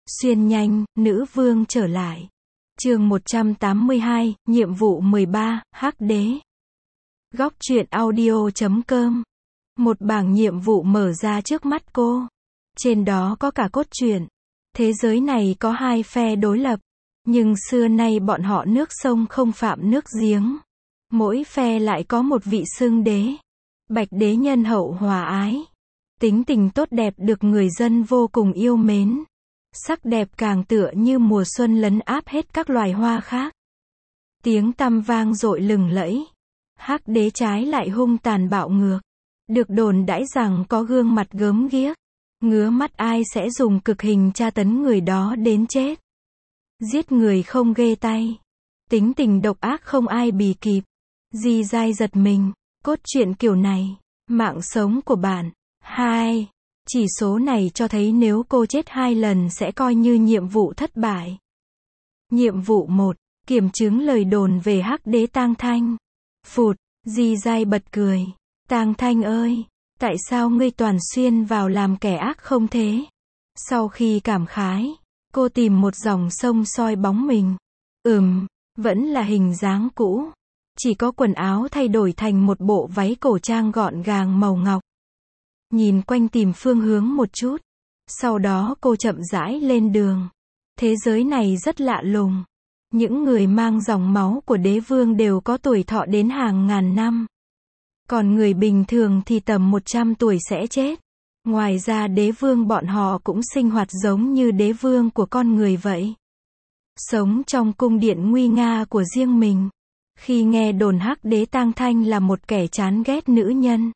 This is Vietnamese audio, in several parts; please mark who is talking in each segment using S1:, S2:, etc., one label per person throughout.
S1: Xuyên nhanh, nữ vương trở lại. Chương 182, nhiệm vụ 13, Hắc đế. Góc truyện audio.com. Một bảng nhiệm vụ mở ra trước mắt cô. Trên đó có cả cốt truyện. Thế giới này có hai phe đối lập, nhưng xưa nay bọn họ nước sông không phạm nước giếng. Mỗi phe lại có một vị xưng đế. Bạch đế nhân hậu hòa ái, tính tình tốt đẹp được người dân vô cùng yêu mến. Sắc đẹp càng tựa như mùa xuân lấn áp hết các loài hoa khác. Tiếng tăm vang dội lừng lẫy. Hắc đế trái lại hung tàn bạo ngược. Được đồn đãi rằng có gương mặt gớm ghiếc. Ngứa mắt ai sẽ dùng cực hình tra tấn người đó đến chết. Giết người không ghê tay. Tính tình độc ác không ai bì kịp. Di dai giật mình. Cốt truyện kiểu này. Mạng sống của bạn. 2. Chỉ số này cho thấy nếu cô chết 2 lần sẽ coi như nhiệm vụ thất bại. Nhiệm vụ 1. Kiểm chứng lời đồn về Hắc đế Tang Thanh. Phụt. Di dai bật cười. Tang Thanh ơi, tại sao ngươi toàn xuyên vào làm kẻ ác không thế? Sau khi cảm khái, cô tìm một dòng sông soi bóng mình. Vẫn là hình dáng cũ. Chỉ có quần áo thay đổi thành một bộ váy cổ trang gọn gàng màu ngọc. Nhìn quanh tìm phương hướng một chút. Sau đó cô chậm rãi lên đường. Thế giới này rất lạ lùng. Những người mang dòng máu của đế vương đều có tuổi thọ đến hàng ngàn năm. Còn người bình thường thì tầm 100 tuổi sẽ chết. Ngoài ra đế vương bọn họ cũng sinh hoạt giống như đế vương của con người vậy. Sống trong cung điện nguy nga của riêng mình. Khi nghe đồn Hắc đế Tang Thanh là một kẻ chán ghét nữ nhân,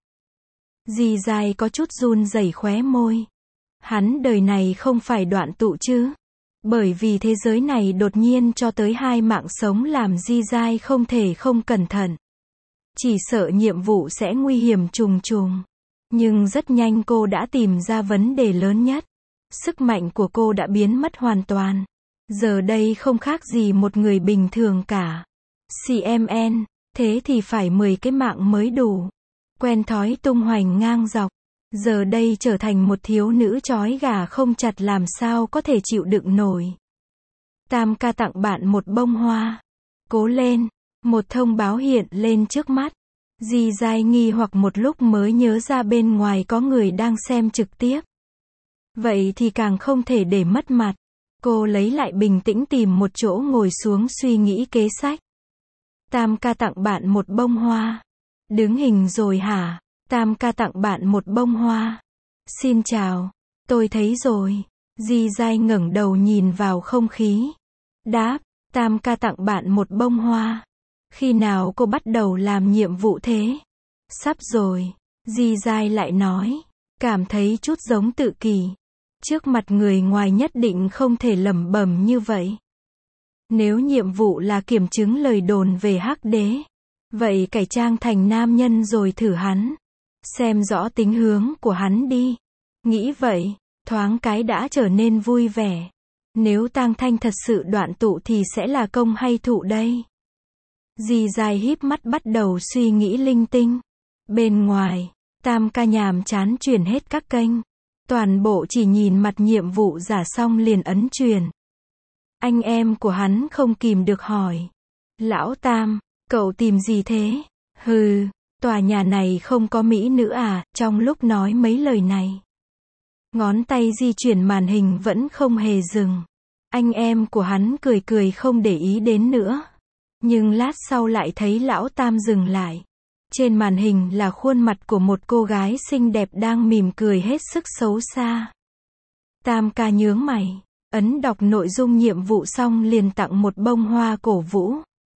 S1: Di dai có chút run rẩy khóe môi. Hắn đời này không phải đoạn tụ chứ? Bởi vì thế giới này đột nhiên cho tới 2 mạng sống làm Di dai không thể không cẩn thận. Chỉ sợ nhiệm vụ sẽ nguy hiểm trùng trùng. Nhưng rất nhanh cô đã tìm ra vấn đề lớn nhất. Sức mạnh của cô đã biến mất hoàn toàn. Giờ đây không khác gì một người bình thường cả. CMN, thế thì phải 10 cái mạng mới đủ. Quen thói tung hoành ngang dọc. Giờ đây trở thành một thiếu nữ trói gà không chặt làm sao có thể chịu đựng nổi. Tam ca tặng bạn một bông hoa. Cố lên. Một thông báo hiện lên trước mắt. Di dai nghi hoặc một lúc mới nhớ ra bên ngoài có người đang xem trực tiếp. Vậy thì càng không thể để mất mặt. Cô lấy lại bình tĩnh tìm một chỗ ngồi xuống suy nghĩ kế sách. Tam ca tặng bạn một bông hoa. Đứng hình rồi hả? Tam ca tặng bạn một bông hoa. Xin chào. Tôi thấy rồi. Di dai ngẩng đầu nhìn vào không khí. Đáp. Tam ca tặng bạn một bông hoa. Khi nào cô bắt đầu làm nhiệm vụ thế? Sắp rồi. Di dai lại nói. Cảm thấy chút giống tự kỷ. Trước mặt người ngoài nhất định không thể lẩm bẩm như vậy. Nếu nhiệm vụ là kiểm chứng lời đồn về Hắc đế, vậy cải trang thành nam nhân rồi thử hắn. Xem rõ tính hướng của hắn đi. Nghĩ vậy, thoáng cái đã trở nên vui vẻ. Nếu Tang Thanh thật sự đoạn tụ thì sẽ là công hay thụ đây? Di dai híp mắt bắt đầu suy nghĩ linh tinh. Bên ngoài, Tam ca nhàm chán chuyển hết các kênh. Toàn bộ chỉ nhìn mặt nhiệm vụ giả xong liền ấn truyền. Anh em của hắn không kìm được hỏi. Lão Tam, cậu tìm gì thế? Hừ, tòa nhà này không có mỹ nữ à? Trong lúc nói mấy lời này, ngón tay di chuyển màn hình vẫn không hề dừng. Anh em của hắn cười cười không để ý đến nữa. Nhưng lát sau lại thấy lão Tam dừng lại. Trên màn hình là khuôn mặt của một cô gái xinh đẹp đang mỉm cười hết sức xấu xa. Tam ca nhướng mày, ấn đọc nội dung nhiệm vụ xong liền tặng một bông hoa cổ vũ.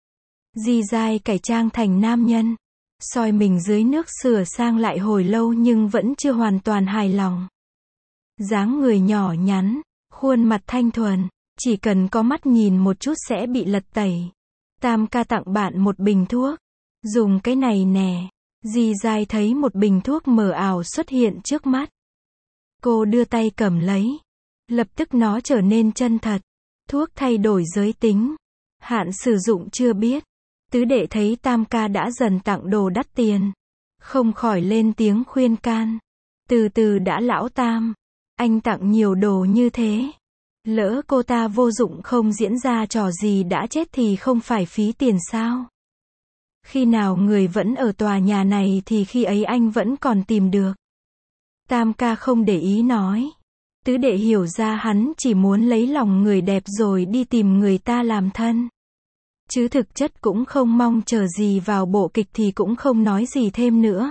S1: Di dai cải trang thành nam nhân, soi mình dưới nước sửa sang lại hồi lâu nhưng vẫn chưa hoàn toàn hài lòng. Dáng người nhỏ nhắn, khuôn mặt thanh thuần, chỉ cần có mắt nhìn một chút sẽ bị lật tẩy. Tam ca tặng bạn một bình thuốc. Dùng cái này nè. Di dai thấy một bình thuốc mờ ảo xuất hiện trước mắt. Cô đưa tay cầm lấy. Lập tức nó trở nên chân thật. Thuốc thay đổi giới tính. Hạn sử dụng chưa biết. Tứ đệ thấy Tam ca đã dần tặng đồ đắt tiền. Không khỏi lên tiếng khuyên can. Từ từ đã lão Tam. Anh tặng nhiều đồ như thế. Lỡ cô ta vô dụng không diễn ra trò gì đã chết thì không phải phí tiền sao? Khi nào người vẫn ở tòa nhà này thì khi ấy anh vẫn còn tìm được. Tam ca không để ý nói. Tứ đệ hiểu ra hắn chỉ muốn lấy lòng người đẹp rồi đi tìm người ta làm thân. Chứ thực chất cũng không mong chờ gì vào bộ kịch thì cũng không nói gì thêm nữa.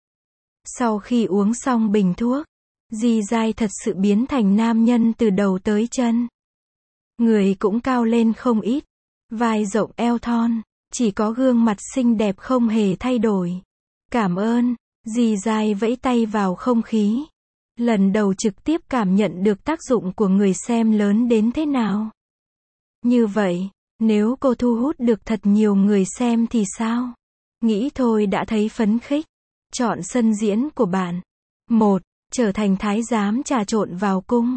S1: Sau khi uống xong bình thuốc, Di Dai thật sự biến thành nam nhân từ đầu tới chân. Người cũng cao lên không ít, vai rộng eo thon, chỉ có gương mặt xinh đẹp không hề thay đổi. Cảm ơn, Di Dai vẫy tay vào không khí. Lần đầu trực tiếp cảm nhận được tác dụng của người xem lớn đến thế nào. Như vậy, nếu cô thu hút được thật nhiều người xem thì sao? Nghĩ thôi đã thấy phấn khích. Chọn sân diễn của bạn. 1. Trở thành thái giám trà trộn vào cung.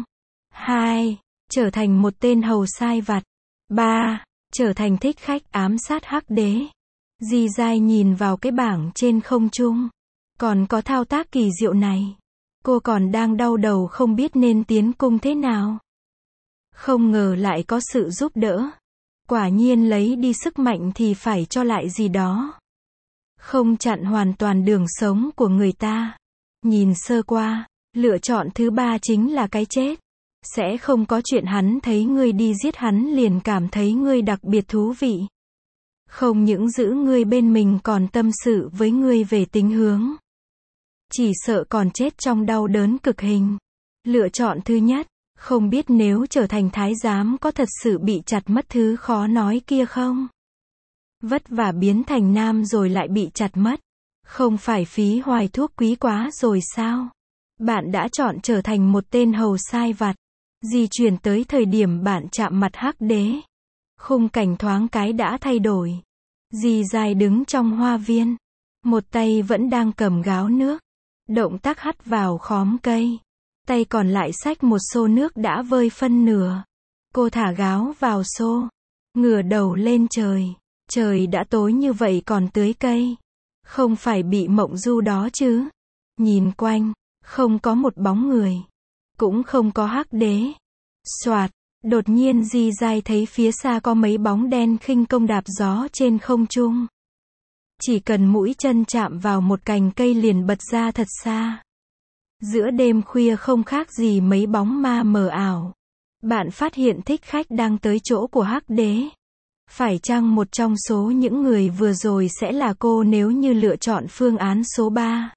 S1: 2. Trở thành một tên hầu sai vặt. 3. Trở thành thích khách ám sát hắc đế. Di Dai nhìn vào cái bảng trên không trung. Còn có thao tác kỳ diệu này. Cô còn đang đau đầu không biết nên tiến cung thế nào. Không ngờ lại có sự giúp đỡ. Quả nhiên lấy đi sức mạnh thì phải cho lại gì đó. Không chặn hoàn toàn đường sống của người ta. Nhìn sơ qua, lựa chọn thứ 3 chính là cái chết. Sẽ không có chuyện hắn thấy ngươi đi giết hắn liền cảm thấy ngươi đặc biệt thú vị. Không những giữ ngươi bên mình còn tâm sự với ngươi về tính hướng. Chỉ sợ còn chết trong đau đớn cực hình. Lựa chọn thứ nhất, không biết nếu trở thành thái giám có thật sự bị chặt mất thứ khó nói kia không? Vất vả biến thành nam rồi lại bị chặt mất. Không phải phí hoài thuốc quý quá rồi sao? Bạn đã chọn trở thành một tên hầu sai vặt. Di chuyển tới thời điểm bạn chạm mặt hắc đế. Khung cảnh thoáng cái đã thay đổi. Di Dai đứng trong hoa viên. Một tay vẫn đang cầm gáo nước. Động tác hắt vào khóm cây. Tay còn lại xách một xô nước đã vơi phân nửa. Cô thả gáo vào xô. Ngửa đầu lên trời. Trời đã tối như vậy còn tưới cây. Không phải bị mộng du đó chứ. Nhìn quanh, không có một bóng người. Cũng không có hắc đế. Soạt, đột nhiên Di Dai thấy phía xa có mấy bóng đen khinh công đạp gió trên không trung. Chỉ cần mũi chân chạm vào một cành cây liền bật ra thật xa. Giữa đêm khuya không khác gì mấy bóng ma mờ ảo. Bạn phát hiện thích khách đang tới chỗ của hắc đế. Phải chăng một trong số những người vừa rồi sẽ là cô nếu như lựa chọn phương án số 3?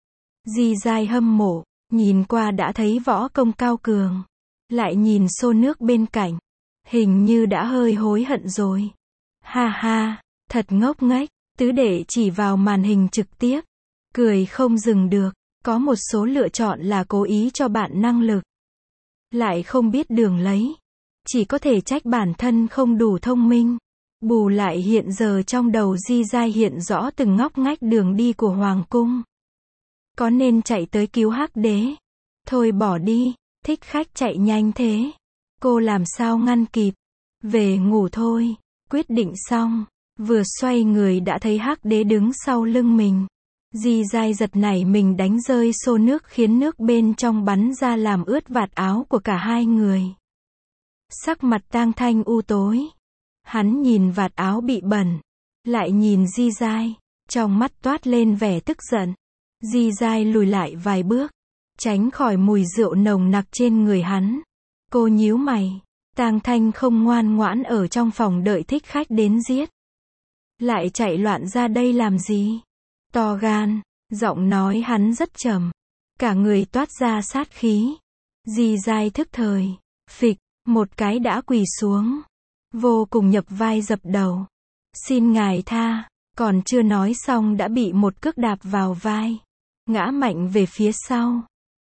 S1: Di Dai hâm mộ, nhìn qua đã thấy võ công cao cường. Lại nhìn xô nước bên cạnh. Hình như đã hơi hối hận rồi. Ha ha, thật ngốc nghếch. Tứ đệ chỉ vào màn hình trực tiếp. Cười không dừng được. Có một số lựa chọn là cố ý cho bạn năng lực. Lại không biết đường lấy. Chỉ có thể trách bản thân không đủ thông minh. Bù lại hiện giờ trong đầu Di Dai hiện rõ từng ngóc ngách đường đi của hoàng cung. Có nên chạy tới cứu hắc đế? Thôi bỏ đi, thích khách chạy nhanh thế. Cô làm sao ngăn kịp? Về ngủ thôi. Quyết định xong, vừa xoay người đã thấy hắc đế đứng sau lưng mình. Di Dai giật nảy mình đánh rơi xô nước khiến nước bên trong bắn ra làm ướt vạt áo của cả hai người. Sắc mặt Tang Thanh u tối. Hắn nhìn vạt áo bị bẩn. Lại nhìn Di Dai. Trong mắt toát lên vẻ tức giận. Di Dai lùi lại vài bước. Tránh khỏi mùi rượu nồng nặc trên người hắn. Cô nhíu mày. Tang Thanh không ngoan ngoãn ở trong phòng đợi thích khách đến giết. Lại chạy loạn ra đây làm gì? To gan. Giọng nói hắn rất trầm. Cả người toát ra sát khí. Di Dai thức thời. Phịch. Một cái đã quỳ xuống. Vô cùng nhập vai dập đầu. Xin ngài tha. Còn chưa nói xong đã bị một cước đạp vào vai. Ngã mạnh về phía sau.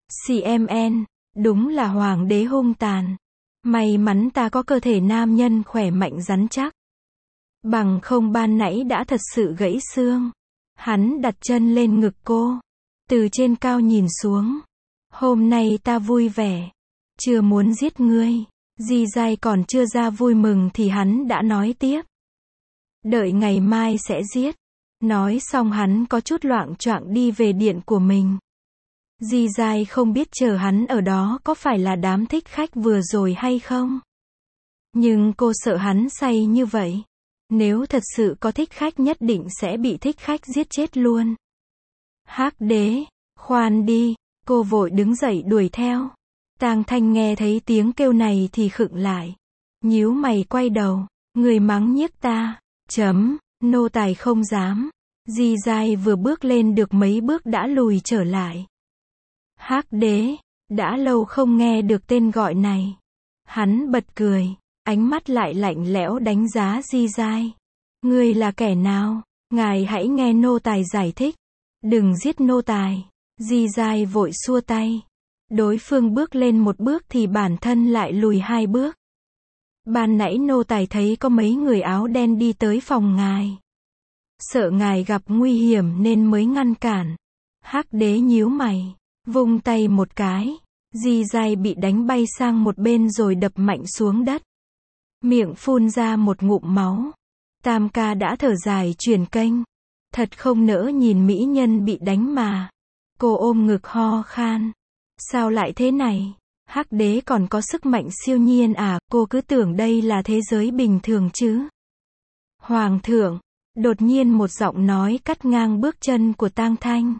S1: CMN. Đúng là hoàng đế hung tàn. May mắn ta có cơ thể nam nhân khỏe mạnh rắn chắc. Bằng không ban nãy đã thật sự gãy xương. Hắn đặt chân lên ngực cô. Từ trên cao nhìn xuống. Hôm nay ta vui vẻ. Chưa muốn giết ngươi. Di Dai còn chưa ra vui mừng thì hắn đã nói tiếp. Đợi ngày mai sẽ giết. Nói xong hắn có chút loạng choạng đi về điện của mình. Di dai không biết chờ hắn ở đó có phải là đám thích khách vừa rồi hay không. Nhưng cô sợ hắn say như vậy. Nếu thật sự có thích khách nhất định sẽ bị thích khách giết chết luôn. Hắc đế, khoan đi, cô vội đứng dậy đuổi theo. Tang Thanh nghe thấy tiếng kêu này thì khựng lại. Nhíu mày quay đầu, người mắng nhiếc ta, nô tài không dám. Di dai vừa bước lên được mấy bước đã lùi trở lại. Hắc đế, đã lâu không nghe được tên gọi này. Hắn bật cười, ánh mắt lại lạnh lẽo đánh giá Di dai. Ngươi là kẻ nào? Ngài hãy nghe nô tài giải thích. Đừng giết nô tài. Di dai vội xua tay. Đối phương bước lên một bước thì bản thân lại lùi 2 bước. Ban nãy nô tài thấy có mấy người áo đen đi tới phòng ngài. Sợ ngài gặp nguy hiểm nên mới ngăn cản. Hắc đế nhíu mày, vung tay một cái. Di dai bị đánh bay sang một bên rồi đập mạnh xuống đất. Miệng phun ra một ngụm máu. Tam ca đã thở dài chuyển kênh. Thật không nỡ nhìn mỹ nhân bị đánh mà. Cô ôm ngực ho khan. Sao lại thế này? Hắc đế còn có sức mạnh siêu nhiên à, cô cứ tưởng đây là thế giới bình thường chứ. Hoàng thượng, đột nhiên một giọng nói cắt ngang bước chân của Tang Thanh.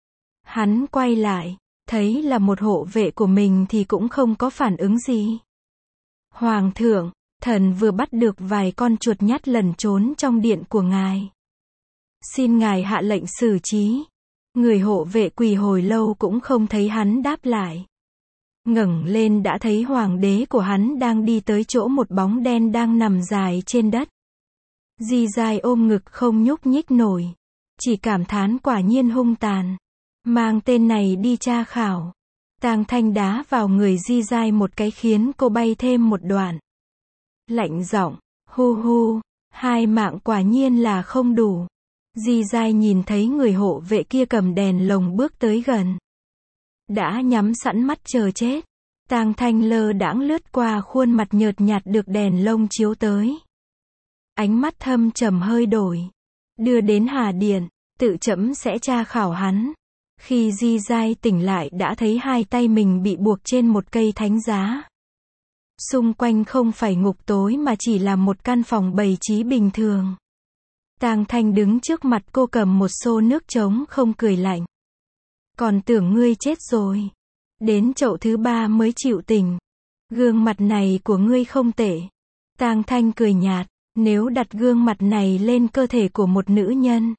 S1: Hắn quay lại, thấy là một hộ vệ của mình thì cũng không có phản ứng gì. Hoàng thượng, thần vừa bắt được vài con chuột nhắt lẩn trốn trong điện của ngài. Xin ngài hạ lệnh xử trí. Người hộ vệ quỳ hồi lâu cũng không thấy hắn đáp lại. Ngẩng lên đã thấy hoàng đế của hắn đang đi tới chỗ một bóng đen đang nằm dài trên đất. Di dai ôm ngực không nhúc nhích nổi. Chỉ cảm thán quả nhiên hung tàn. Mang tên này đi tra khảo. Tang Thanh đá vào người Di dai một cái khiến cô bay thêm một đoạn. Lạnh giọng, hu hu, 2 mạng quả nhiên là không đủ. Di dai nhìn thấy người hộ vệ kia cầm đèn lồng bước tới gần. Đã nhắm sẵn mắt chờ chết. Tang Thanh lơ đãng lướt qua khuôn mặt nhợt nhạt được đèn lồng chiếu tới. Ánh mắt thâm trầm hơi đổi. Đưa đến Hà Điện, tự trẫm sẽ tra khảo hắn. Khi Di dai tỉnh lại đã thấy 2 tay mình bị buộc trên một cây thánh giá. Xung quanh không phải ngục tối mà chỉ là một căn phòng bày trí bình thường. Tang Thanh đứng trước mặt cô cầm một xô nước trống không cười lạnh. Còn tưởng ngươi chết rồi. Đến chậu thứ 3 mới chịu tỉnh. Gương mặt này của ngươi không tệ. Tang Thanh cười nhạt, nếu đặt gương mặt này lên cơ thể của một nữ nhân,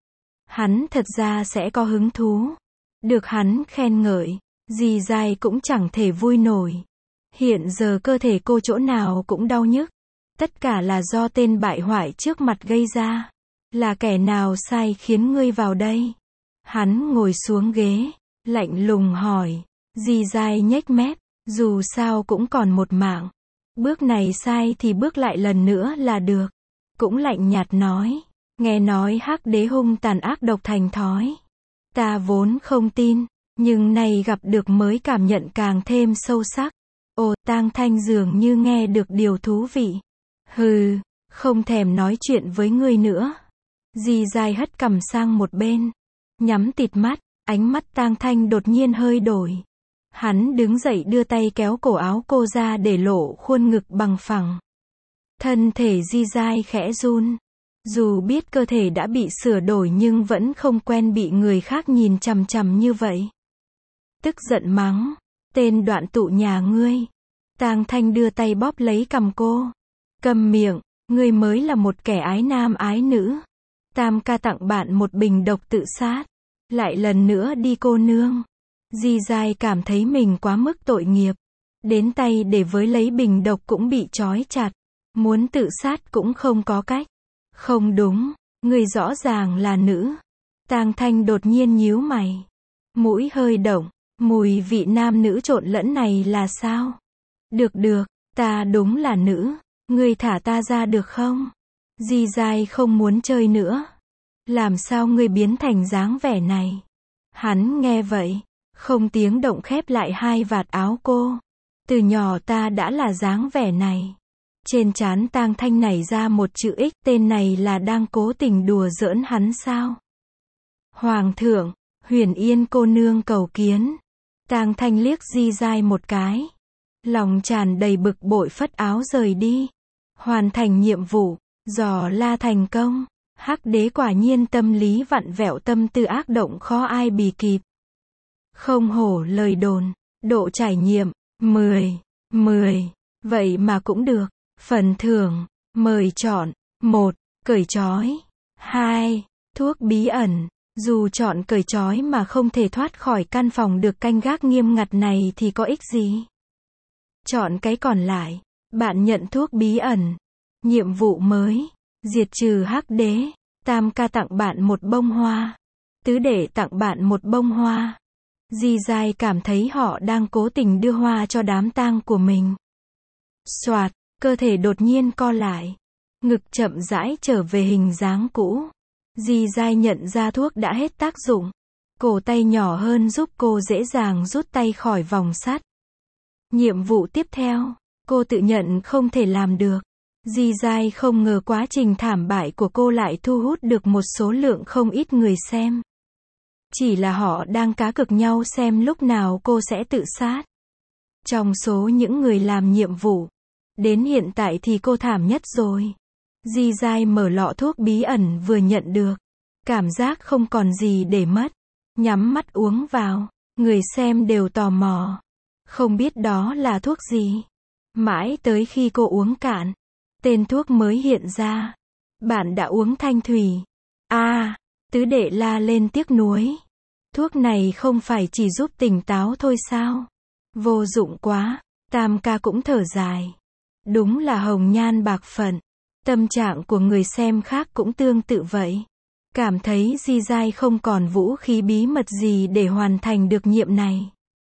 S1: hắn thật ra sẽ có hứng thú. Được hắn khen ngợi, Di dai cũng chẳng thể vui nổi. Hiện giờ cơ thể cô chỗ nào cũng đau nhức. Tất cả là do tên bại hoại trước mặt gây ra. Là kẻ nào sai khiến ngươi vào đây? Hắn ngồi xuống ghế, lạnh lùng hỏi. Di dai nhếch mép, dù sao cũng còn một mạng. Bước này sai thì bước lại lần nữa là được. Cũng lạnh nhạt nói. Nghe nói Hắc đế hung tàn ác độc thành thói. Ta vốn không tin, nhưng nay gặp được mới cảm nhận càng thêm sâu sắc. Ồ, Tang Thanh dường như nghe được điều thú vị. Hừ, không thèm nói chuyện với ngươi nữa. Di dai hất cằm sang một bên, nhắm tịt mắt, ánh mắt Tang Thanh đột nhiên hơi đổi. Hắn đứng dậy đưa tay kéo cổ áo cô ra để lộ khuôn ngực bằng phẳng. Thân thể Di dai khẽ run. Dù biết cơ thể đã bị sửa đổi nhưng vẫn không quen bị người khác nhìn chằm chằm như vậy. Tức giận mắng, tên đoạn tụ nhà ngươi. Tang Thanh đưa tay bóp lấy cằm cô. Câm miệng, ngươi mới là một kẻ ái nam ái nữ. Tam ca tặng bạn một bình độc tự sát. Lại lần nữa đi cô nương. Di dai cảm thấy mình quá mức tội nghiệp. Đến tay để với lấy bình độc cũng bị trói chặt. Muốn tự sát cũng không có cách. Không đúng, người rõ ràng là nữ. Tang Thanh đột nhiên nhíu mày. Mũi hơi động, mùi vị nam nữ trộn lẫn này là sao? Được, ta đúng là nữ. Ngươi thả ta ra được không? Di dai không muốn chơi nữa. Làm sao ngươi biến thành dáng vẻ này? Hắn nghe vậy, không tiếng động khép lại 2 vạt áo cô. Từ nhỏ ta đã là dáng vẻ này. Trên trán Tang Thanh nảy ra một chữ X, tên này là đang cố tình đùa giỡn hắn sao? Hoàng thượng, Huyền Yên cô nương cầu kiến. Tang Thanh liếc Di Giai một cái. Lòng tràn đầy bực bội phất áo rời đi. Hoàn thành nhiệm vụ, dò la thành công. Hắc đế quả nhiên tâm lý vặn vẹo, tâm tư ác động khó ai bì kịp. Không hổ lời đồn, độ trải nghiệm, 10. Vậy mà cũng được. Phần thưởng, mời chọn, 1. Cởi trói. 2. Thuốc bí ẩn. Dù chọn cởi trói mà không thể thoát khỏi căn phòng được canh gác nghiêm ngặt này thì có ích gì? Chọn cái còn lại. Bạn nhận thuốc bí ẩn. Nhiệm vụ mới. Diệt trừ hắc đế. Tam ca tặng bạn một bông hoa. Tứ đệ tặng bạn một bông hoa. Di Giai cảm thấy họ đang cố tình đưa hoa cho đám tang của mình. Soạt, cơ thể đột nhiên co lại. Ngực chậm rãi trở về hình dáng cũ. Di Giai nhận ra thuốc đã hết tác dụng. Cổ tay nhỏ hơn giúp cô dễ dàng rút tay khỏi vòng sắt. Nhiệm vụ tiếp theo, cô tự nhận không thể làm được. Di Giai không ngờ quá trình thảm bại của cô lại thu hút được một số lượng không ít người xem. Chỉ là họ đang cá cược nhau xem lúc nào cô sẽ tự sát. Trong số những người làm nhiệm vụ, đến hiện tại thì cô thảm nhất rồi. Di Giai mở lọ thuốc bí ẩn vừa nhận được. Cảm giác không còn gì để mất. Nhắm mắt uống vào. Người xem đều tò mò. Không biết đó là thuốc gì. Mãi tới khi cô uống cạn, tên thuốc mới hiện ra. Bạn đã uống thanh thủy. Tứ đệ la lên tiếc nuối. Thuốc này không phải chỉ giúp tỉnh táo thôi sao? Vô dụng quá. Tam ca cũng thở dài. Đúng là hồng nhan bạc phận. Tâm trạng của người xem khác cũng tương tự vậy. Cảm thấy Di Giai không còn vũ khí bí mật gì để hoàn thành được nhiệm này.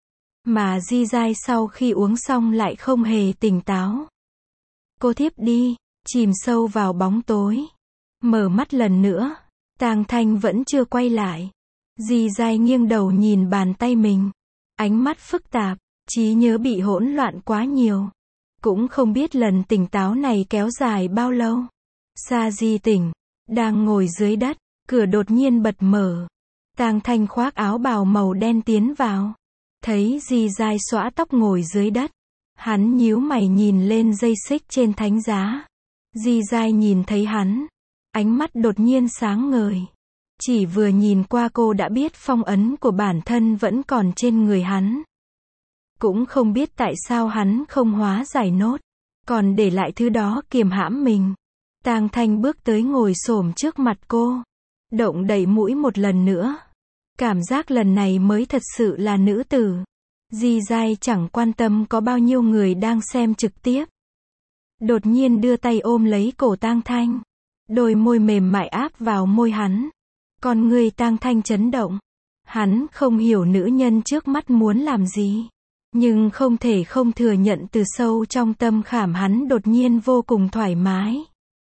S1: Mà Di Giai sau khi uống xong lại không hề tỉnh táo. Cô thiếp đi, chìm sâu vào bóng tối. Mở mắt lần nữa, Tang Thanh vẫn chưa quay lại. Di Giai nghiêng đầu nhìn bàn tay mình. Ánh mắt phức tạp, trí nhớ bị hỗn loạn quá nhiều. Cũng không biết lần tỉnh táo này kéo dài bao lâu. Sa Di tỉnh, đang ngồi dưới đất, cửa đột nhiên bật mở. Tang Thanh khoác áo bào màu đen tiến vào. Thấy Di Giai xõa tóc ngồi dưới đất. Hắn nhíu mày nhìn lên dây xích trên thánh giá. Di Giai nhìn thấy hắn. Ánh mắt đột nhiên sáng ngời. Chỉ vừa nhìn qua cô đã biết phong ấn của bản thân vẫn còn trên người hắn. Cũng không biết tại sao hắn không hóa giải nốt. Còn để lại thứ đó kiềm hãm mình. Tang Thanh bước tới ngồi xổm trước mặt cô. Động đậy mũi một lần nữa. Cảm giác lần này mới thật sự là nữ tử. Di Giai chẳng quan tâm có bao nhiêu người đang xem trực tiếp. Đột nhiên đưa tay ôm lấy cổ Tang Thanh. Đôi môi mềm mại áp vào môi hắn. Con người Tang Thanh chấn động. Hắn không hiểu nữ nhân trước mắt muốn làm gì. Nhưng không thể không thừa nhận từ sâu trong tâm khảm hắn đột nhiên vô cùng thoải mái.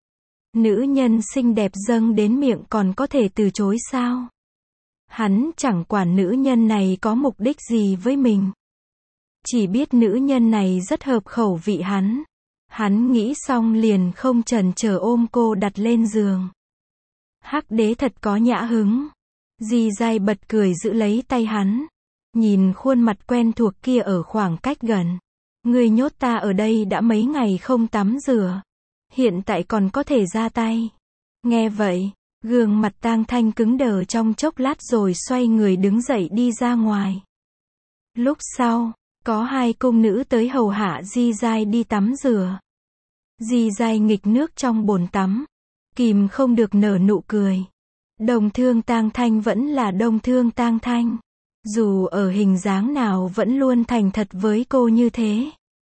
S1: Nữ nhân xinh đẹp dâng đến miệng còn có thể từ chối sao? Hắn chẳng quản nữ nhân này có mục đích gì với mình. Chỉ biết nữ nhân này rất hợp khẩu vị hắn. Hắn nghĩ xong liền không chần chờ ôm cô đặt lên giường. Hắc đế thật có nhã hứng. Di Giai bật cười giữ lấy tay hắn. Nhìn khuôn mặt quen thuộc kia ở khoảng cách gần. Ngươi nhốt ta ở đây đã mấy ngày không tắm rửa. Hiện tại còn có thể ra tay. Nghe vậy, gương mặt Tang Thanh cứng đờ trong chốc lát rồi xoay người đứng dậy đi ra ngoài. Lúc sau, có hai cung nữ tới hầu hạ Di Giai đi tắm rửa. Di Giai nghịch nước trong bồn tắm. Kìm không được nở nụ cười. Đồng thương Tang Thanh vẫn là đồng thương Tang Thanh. Dù ở hình dáng nào vẫn luôn thành thật với cô như thế.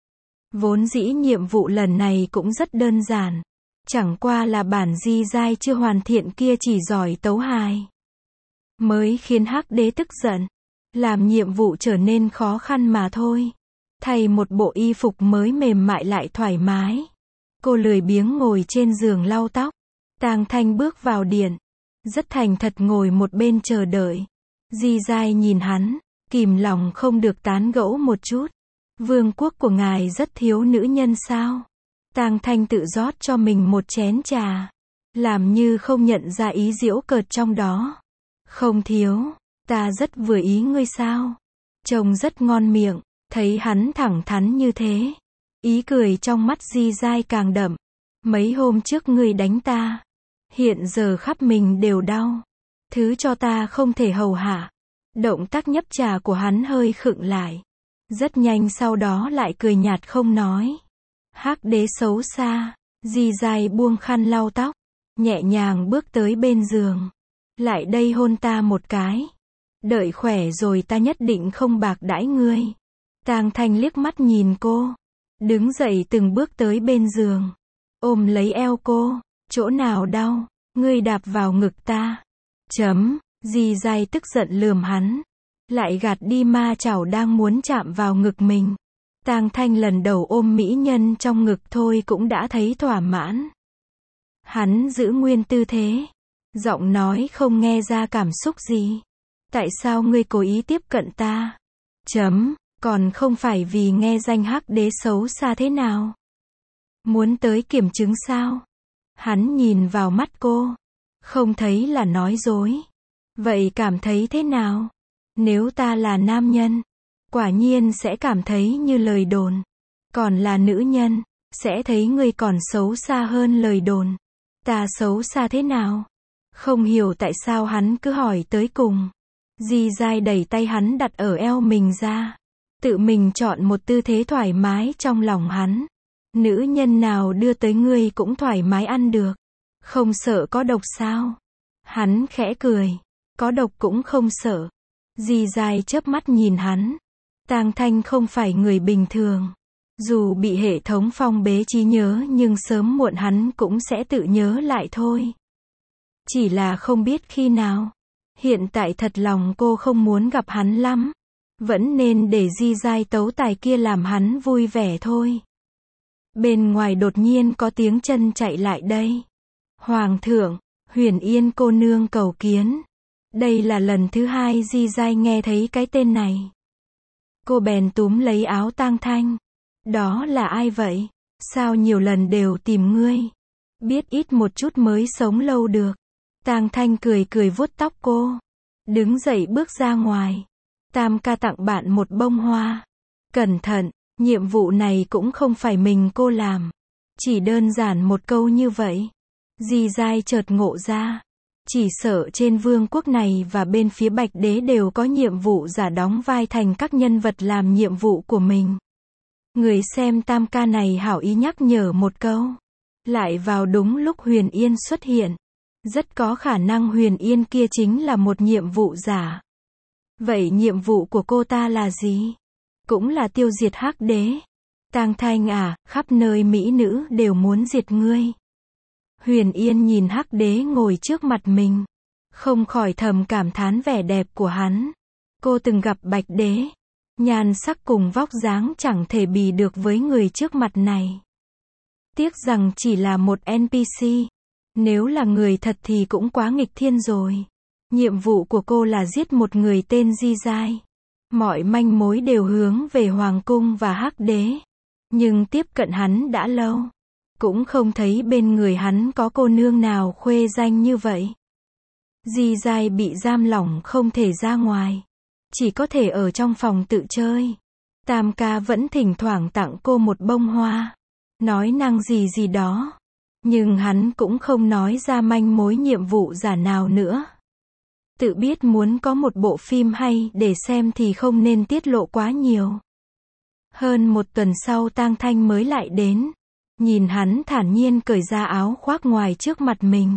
S1: Vốn dĩ nhiệm vụ lần này cũng rất đơn giản. Chẳng qua là bản Di Giai chưa hoàn thiện kia chỉ giỏi tấu hài. Mới khiến Hắc đế tức giận. Làm nhiệm vụ trở nên khó khăn mà thôi. Thay một bộ y phục mới mềm mại lại thoải mái. Cô lười biếng ngồi trên giường lau tóc. Tang Thanh bước vào điện. Rất thành thật ngồi một bên chờ đợi. Di Giai nhìn hắn, kìm lòng không được tán gẫu một chút. Vương quốc của ngài rất thiếu nữ nhân sao? Tang Thanh tự rót cho mình một chén trà. Làm như không nhận ra ý giễu cợt trong đó. Không thiếu. Ta rất vừa ý ngươi sao? Trông rất ngon miệng, thấy hắn thẳng thắn như thế. Ý cười trong mắt Di Dai càng đậm. Mấy hôm trước ngươi đánh ta. Hiện giờ khắp mình đều đau. Thứ cho ta không thể hầu hạ. Động tác nhấp trà của hắn hơi khựng lại. Rất nhanh sau đó lại cười nhạt không nói. Hắc đế xấu xa. Di Dai buông khăn lau tóc. Nhẹ nhàng bước tới bên giường. Lại đây hôn ta một cái. Đợi khỏe rồi ta nhất định không bạc đãi ngươi. Tang Thanh liếc mắt nhìn cô. Đứng dậy từng bước tới bên giường. Ôm lấy eo cô. Chỗ nào đau? Ngươi đạp vào ngực ta. Di Dai tức giận lườm hắn. Lại gạt đi ma chảo đang muốn chạm vào ngực mình. Tang Thanh lần đầu ôm mỹ nhân trong ngực thôi cũng đã thấy thỏa mãn. Hắn giữ nguyên tư thế. Giọng nói không nghe ra cảm xúc gì. Tại sao ngươi cố ý tiếp cận ta? Còn không phải vì nghe danh hắc đế xấu xa thế nào? Muốn tới kiểm chứng sao? Hắn nhìn vào mắt cô. Không thấy là nói dối. Vậy cảm thấy thế nào? Nếu ta là nam nhân, quả nhiên sẽ cảm thấy như lời đồn. Còn là nữ nhân, sẽ thấy ngươi còn xấu xa hơn lời đồn. Ta xấu xa thế nào? Không hiểu tại sao hắn cứ hỏi tới cùng. Di Dai đẩy tay hắn đặt ở eo mình ra. Tự mình chọn một tư thế thoải mái trong lòng hắn. Nữ nhân nào đưa tới ngươi cũng thoải mái ăn được. Không sợ có độc sao? Hắn khẽ cười. Có độc cũng không sợ. Di Dai chớp mắt nhìn hắn. Tang Thanh không phải người bình thường. Dù bị hệ thống phong bế trí nhớ nhưng sớm muộn hắn cũng sẽ tự nhớ lại thôi. Chỉ là không biết khi nào. Hiện tại thật lòng cô không muốn gặp hắn lắm. Vẫn nên để Di Dai tấu tài kia làm hắn vui vẻ thôi. Bên ngoài đột nhiên có tiếng chân chạy lại đây. Hoàng thượng, Huyền Yên cô nương cầu kiến. Đây là lần thứ hai Di Dai nghe thấy cái tên này. Cô bèn túm lấy áo Tang Thanh. Đó là ai vậy? Sao nhiều lần đều tìm ngươi? Biết ít một chút mới sống lâu được. Tang Thanh cười cười vuốt tóc cô. Đứng dậy bước ra ngoài. Tam ca tặng bạn một bông hoa. Cẩn thận, nhiệm vụ này cũng không phải mình cô làm. Chỉ đơn giản một câu như vậy. Di Dai chợt ngộ ra. Chỉ sợ trên vương quốc này và bên phía Bạch Đế đều có nhiệm vụ giả đóng vai thành các nhân vật làm nhiệm vụ của mình. Người xem tam ca này hảo ý nhắc nhở một câu. Lại vào đúng lúc Huyền Yên xuất hiện. Rất có khả năng Huyền Yên kia chính là một nhiệm vụ giả. Vậy nhiệm vụ của cô ta là gì? Cũng là tiêu diệt hắc đế. Tang Thanh à, khắp nơi mỹ nữ đều muốn diệt ngươi. Huyền Yên nhìn hắc đế ngồi trước mặt mình. Không khỏi thầm cảm thán vẻ đẹp của hắn. Cô từng gặp Bạch Đế. Nhan sắc cùng vóc dáng chẳng thể bì được với người trước mặt này. Tiếc rằng chỉ là một NPC. Nếu là người thật thì cũng quá nghịch thiên rồi. Nhiệm vụ của cô là giết một người tên Di Dai. Mọi manh mối đều hướng về Hoàng cung và hắc đế. Nhưng tiếp cận hắn đã lâu. Cũng không thấy bên người hắn có cô nương nào khuê danh như vậy. Di Dai bị giam lỏng không thể ra ngoài. Chỉ có thể ở trong phòng tự chơi. Tam ca vẫn thỉnh thoảng tặng cô một bông hoa. Nói năng gì gì đó. Nhưng hắn cũng không nói ra manh mối nhiệm vụ giả nào nữa. Tự biết muốn có một bộ phim hay để xem thì không nên tiết lộ quá nhiều. Hơn một tuần sau Tang Thanh mới lại đến. Nhìn hắn thản nhiên cởi ra áo khoác ngoài trước mặt mình.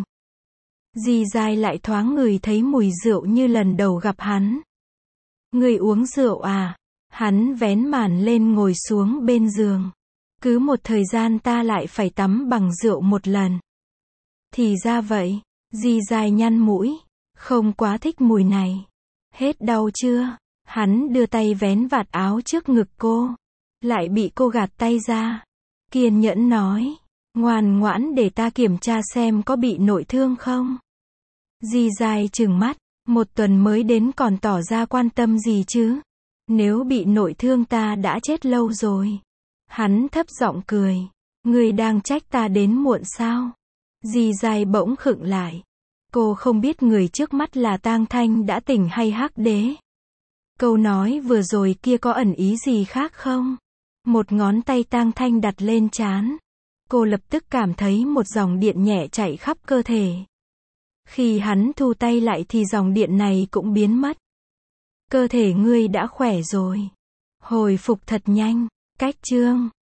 S1: Di Dai lại thoáng ngửi thấy mùi rượu như lần đầu gặp hắn. Người uống rượu à? Hắn vén màn lên ngồi xuống bên giường. Cứ một thời gian ta lại phải tắm bằng rượu một lần. Thì ra vậy. Di Dai nhăn mũi. Không quá thích mùi này. Hết đau chưa? Hắn đưa tay vén vạt áo trước ngực cô. Lại bị cô gạt tay ra. Kiên nhẫn nói. Ngoan ngoãn để ta kiểm tra xem có bị nội thương không. Di Dai trừng mắt. Một tuần mới đến còn tỏ ra quan tâm gì chứ? Nếu bị nội thương ta đã chết lâu rồi. Hắn thấp giọng cười. Ngươi đang trách ta đến muộn sao? Di Dai bỗng khựng lại. Cô không biết người trước mắt là Tang Thanh đã tỉnh hay Hắc Đế. Câu nói vừa rồi kia có ẩn ý gì khác không? Một ngón tay Tang Thanh đặt lên trán. Cô lập tức cảm thấy một dòng điện nhẹ chạy khắp cơ thể. Khi hắn thu tay lại thì dòng điện này cũng biến mất. Cơ thể ngươi đã khỏe rồi. Hồi phục thật nhanh. Cách chương